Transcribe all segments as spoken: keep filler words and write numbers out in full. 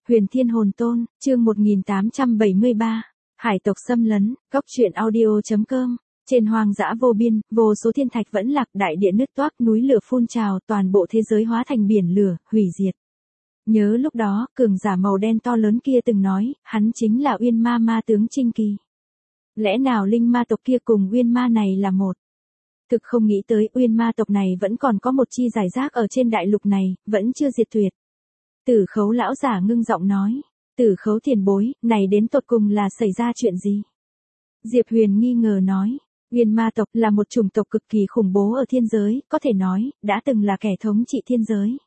Huyền Thiên Hồn Tôn, chương một nghìn tám trăm bảy mươi ba, Hải tộc xâm lấn, góc truyện audio.com. Trên hoang dã vô biên, vô số thiên thạch vẫn lạc, đại địa nứt toác, núi lửa phun trào, toàn bộ thế giới hóa thành biển lửa, hủy diệt. Nhớ lúc đó, cường giả màu đen to lớn kia từng nói, hắn chính là Uyên Ma ma tướng Trinh Kỳ. Lẽ nào linh ma tộc kia cùng Uyên Ma này là một? Thực không nghĩ tới Uyên Ma tộc này vẫn còn có một chi giải rác ở trên đại lục này, vẫn chưa diệt tuyệt. Tử Khấu lão giả ngưng giọng nói, Tử Khấu tiền bối, này đến tột cùng là xảy ra chuyện gì? Diệp Huyền nghi ngờ nói, Uyên Ma tộc là một chủng tộc cực kỳ khủng bố ở thiên giới, có thể nói, đã từng là kẻ thống trị thiên giới.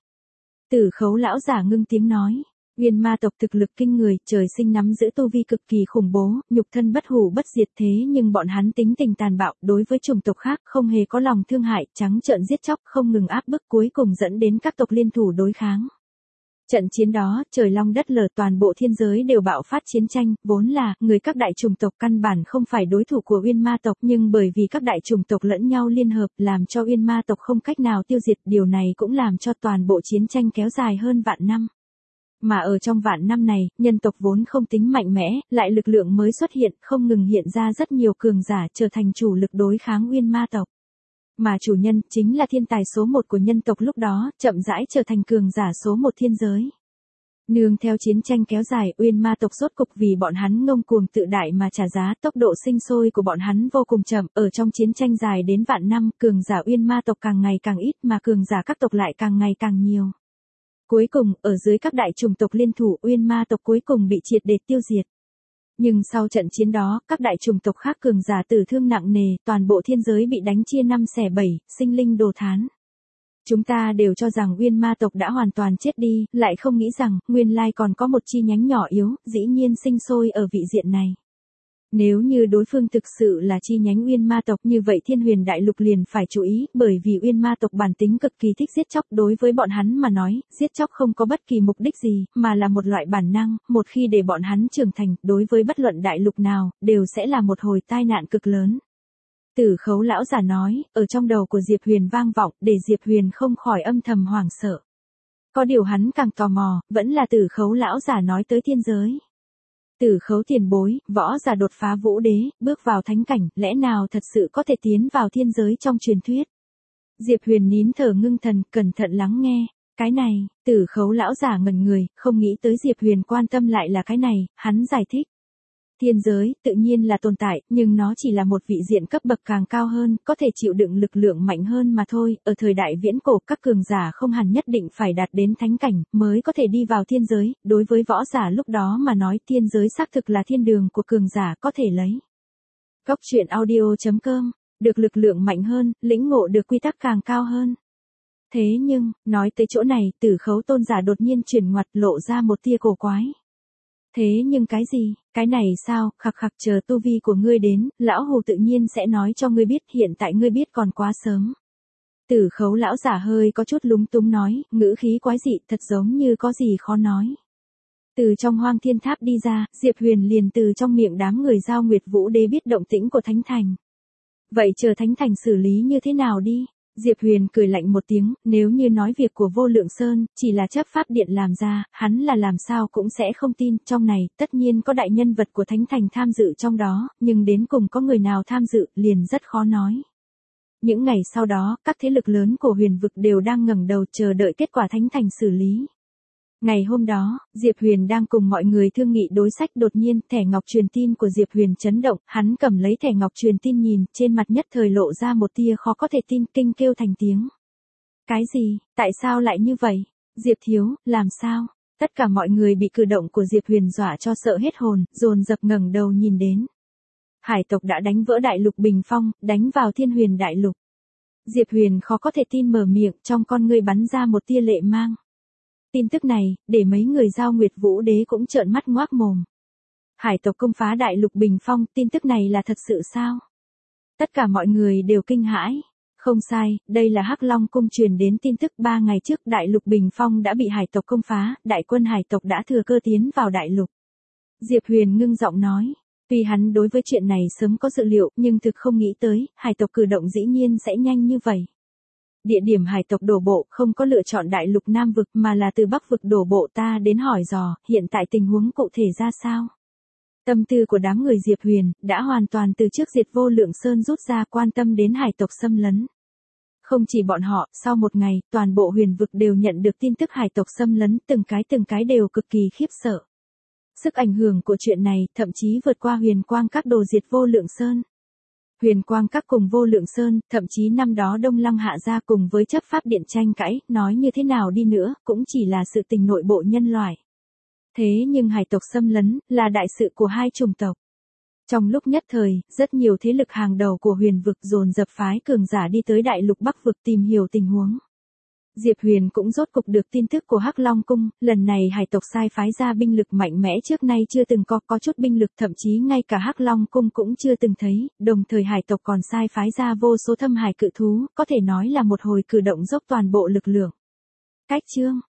Tử Khấu lão giả ngưng tiếng nói, Uyên Ma tộc thực lực kinh người, trời sinh nắm giữ tu vi cực kỳ khủng bố, nhục thân bất hủ bất diệt, thế nhưng bọn hắn tính tình tàn bạo, đối với chủng tộc khác không hề có lòng thương hại, trắng trợn giết chóc, không ngừng áp bức, cuối cùng dẫn đến các tộc liên thủ đối kháng. Trận chiến đó, trời long đất lở, toàn bộ thiên giới đều bạo phát chiến tranh, vốn là, người các đại chủng tộc căn bản không phải đối thủ của Uyên Ma tộc, nhưng bởi vì các đại chủng tộc lẫn nhau liên hợp, làm cho Uyên Ma tộc không cách nào tiêu diệt, điều này cũng làm cho toàn bộ chiến tranh kéo dài hơn vạn năm. Mà ở trong vạn năm này, nhân tộc vốn không tính mạnh mẽ, lại lực lượng mới xuất hiện, không ngừng hiện ra rất nhiều cường giả trở thành chủ lực đối kháng Uyên Ma tộc. Mà chủ nhân, chính là thiên tài số một của nhân tộc lúc đó, chậm rãi trở thành cường giả số một thiên giới. Nương theo chiến tranh kéo dài, Uyên Ma tộc rốt cục vì bọn hắn ngông cuồng tự đại mà trả giá, tốc độ sinh sôi của bọn hắn vô cùng chậm, ở trong chiến tranh dài đến vạn năm, cường giả Uyên Ma tộc càng ngày càng ít mà cường giả các tộc lại càng ngày càng nhiều. Cuối cùng, ở dưới các đại chủng tộc liên thủ, Uyên Ma tộc cuối cùng bị triệt để tiêu diệt. Nhưng sau trận chiến đó, các đại chủng tộc khác cường giả tử thương nặng nề, toàn bộ thiên giới bị đánh chia năm xẻ bảy, sinh linh đồ thán. Chúng ta đều cho rằng Uyên Ma tộc đã hoàn toàn chết đi, lại không nghĩ rằng, nguyên lai còn có một chi nhánh nhỏ yếu, dĩ nhiên sinh sôi ở vị diện này. Nếu như đối phương thực sự là chi nhánh Uyên Ma tộc, như vậy Thiên Huyền Đại Lục liền phải chú ý, bởi vì Uyên Ma tộc bản tính cực kỳ thích giết chóc, đối với bọn hắn mà nói, giết chóc không có bất kỳ mục đích gì, mà là một loại bản năng, một khi để bọn hắn trưởng thành, đối với bất luận đại lục nào, đều sẽ là một hồi tai nạn cực lớn. Tử Khấu lão giả nói, ở trong đầu của Diệp Huyền vang vọng, để Diệp Huyền không khỏi âm thầm hoảng sợ. Có điều hắn càng tò mò, vẫn là Tử Khấu lão giả nói tới thiên giới. Tử Khấu tiền bối, võ giả đột phá vũ đế, bước vào thánh cảnh, lẽ nào thật sự có thể tiến vào thiên giới trong truyền thuyết? Diệp Huyền nín thở ngưng thần, cẩn thận lắng nghe. Cái này, Tử Khấu lão giả ngẩn người, không nghĩ tới Diệp Huyền quan tâm lại là cái này, hắn giải thích. Thiên giới, tự nhiên là tồn tại, nhưng nó chỉ là một vị diện cấp bậc càng cao hơn, có thể chịu đựng lực lượng mạnh hơn mà thôi. Ở thời đại viễn cổ, các cường giả không hẳn nhất định phải đạt đến thánh cảnh, mới có thể đi vào thiên giới. Đối với võ giả lúc đó mà nói, thiên giới xác thực là thiên đường của cường giả có thể lấy. Góc truyện audio.com, được lực lượng mạnh hơn, lĩnh ngộ được quy tắc càng cao hơn. Thế nhưng, nói tới chỗ này, Tử Khấu tôn giả đột nhiên chuyển ngoặt, lộ ra một tia cổ quái. Thế nhưng cái gì, cái này sao, khặc khặc, chờ tu vi của ngươi đến, lão hù tự nhiên sẽ nói cho ngươi biết, hiện tại ngươi biết còn quá sớm. Tử Khấu lão giả hơi có chút lúng túng nói, ngữ khí quái dị, thật giống như có gì khó nói. Từ trong Hoang Thiên Tháp đi ra, Diệp Huyền liền từ trong miệng đám người Giao Nguyệt Vũ Đế biết động tĩnh của Thánh Thành. Vậy chờ Thánh Thành xử lý như thế nào đi? Diệp Huyền cười lạnh một tiếng, nếu như nói việc của Vô Lượng Sơn, chỉ là chấp pháp điện làm ra, hắn là làm sao cũng sẽ không tin, trong này, tất nhiên có đại nhân vật của Thánh Thành tham dự trong đó, nhưng đến cùng có người nào tham dự, liền rất khó nói. Những ngày sau đó, các thế lực lớn của huyền vực đều đang ngẩng đầu chờ đợi kết quả Thánh Thành xử lý. Ngày hôm đó, Diệp Huyền đang cùng mọi người thương nghị đối sách, đột nhiên, thẻ ngọc truyền tin của Diệp Huyền chấn động, hắn cầm lấy thẻ ngọc truyền tin nhìn, trên mặt nhất thời lộ ra một tia khó có thể tin, kinh kêu thành tiếng. Cái gì, tại sao lại như vậy? Diệp thiếu, làm sao? Tất cả mọi người bị cử động của Diệp Huyền dọa cho sợ hết hồn, dồn dập ngẩng đầu nhìn đến. Hải tộc đã đánh vỡ đại lục bình phong, đánh vào Thiên Huyền đại lục. Diệp Huyền khó có thể tin mở miệng, trong con ngươi bắn ra một tia lệ mang. Tin tức này, để mấy người Giao Nguyệt Vũ Đế cũng trợn mắt ngoác mồm. Hải tộc công phá đại lục bình phong, tin tức này là thật sự sao? Tất cả mọi người đều kinh hãi. Không sai, đây là Hắc Long cung truyền đến tin tức, ba ngày trước đại lục bình phong đã bị hải tộc công phá, đại quân hải tộc đã thừa cơ tiến vào đại lục. Diệp Huyền ngưng giọng nói, tuy hắn đối với chuyện này sớm có dự liệu, nhưng thực không nghĩ tới, hải tộc cử động dĩ nhiên sẽ nhanh như vậy. Địa điểm hải tộc đổ bộ không có lựa chọn đại lục Nam vực mà là từ Bắc vực đổ bộ, ta đến hỏi dò, hiện tại tình huống cụ thể ra sao? Tâm tư của đám người Diệp Huyền, đã hoàn toàn từ trước diệt vô lượng sơn rút ra, quan tâm đến hải tộc xâm lấn. Không chỉ bọn họ, sau một ngày, toàn bộ huyền vực đều nhận được tin tức hải tộc xâm lấn, từng cái từng cái đều cực kỳ khiếp sợ. Sức ảnh hưởng của chuyện này, thậm chí vượt qua huyền quang các đồ diệt vô lượng sơn. Huyền quang các cùng vô lượng sơn, thậm chí năm đó Đông Lăng hạ gia cùng với chấp pháp điện tranh cãi, nói như thế nào đi nữa, cũng chỉ là sự tình nội bộ nhân loại. Thế nhưng hải tộc xâm lấn, là đại sự của hai chủng tộc. Trong lúc nhất thời, rất nhiều thế lực hàng đầu của huyền vực dồn dập phái cường giả đi tới đại lục Bắc vực tìm hiểu tình huống. Diệp Huyền cũng rốt cục được tin tức của Hắc Long Cung, lần này hải tộc sai phái ra binh lực mạnh mẽ trước nay chưa từng có, có chút binh lực thậm chí ngay cả Hắc Long Cung cũng chưa từng thấy, đồng thời hải tộc còn sai phái ra vô số thâm hải cự thú, có thể nói là một hồi cử động dốc toàn bộ lực lượng. Cách chương